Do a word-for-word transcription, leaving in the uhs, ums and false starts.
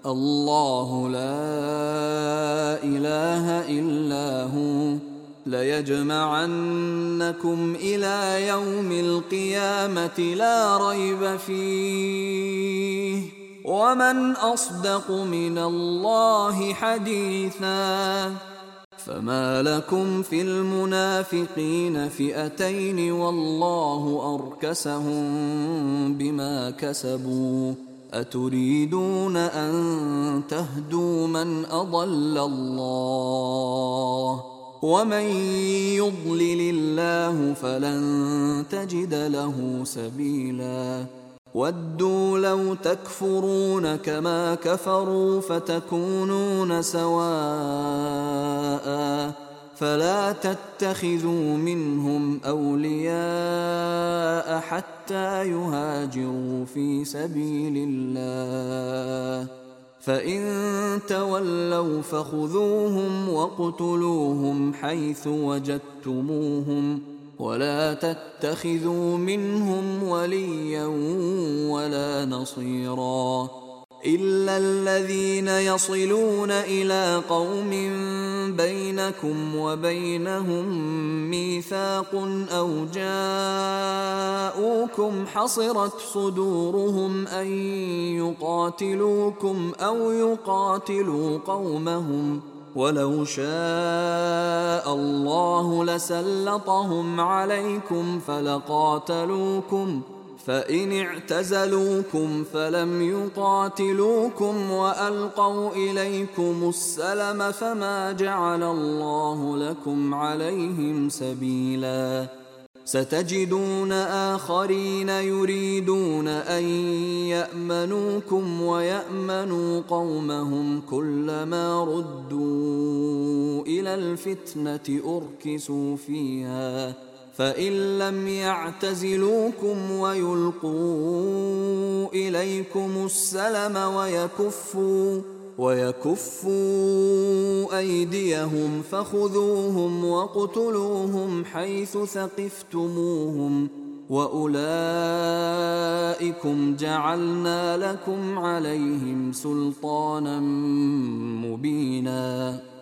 الله لا إله إلا هو ليجمعنكم إلى يوم القيامة لا ريب فيه ومن أصدق من الله حديثا. فما لكم في المنافقين فئتين والله أركسهم بما كسبوا أتريدون أن تهدوا من أضل الله ومن يضلل الله فلن تجد له سبيلا. ودوا لو تكفرون كما كفروا فتكونون سواء فلا تتخذوا منهم أولياء حتى يهاجروا في سبيل الله فإن تولوا فخذوهم واقتلوهم حيث وجدتموهم ولا تتخذوا منهم وليا ولا نصيرا إلا الذين يصلون إلى قوم بينكم وبينهم ميثاق أو جاءوكم حصرت صدورهم أن يقاتلوكم أو يقاتلوا قومهم ولو شاء الله لسلطهم عليكم فلقاتلوكم فإن اعتزلوكم فلم يقاتلوكم وألقوا إليكم السلم فما جعل الله لكم عليهم سبيلا. ستجدون آخرين يريدون أن يأمنوكم ويأمنوا قومهم كلما ردوا إلى الفتنة أركسوا فيها فإن لم يعتزلوكم ويلقوا إليكم السلم ويكفوا ويكفوا أيديهم فخذوهم واقتلوهم حيث ثقفتموهم وأولئكم جعلنا لكم عليهم سلطانا مبينا.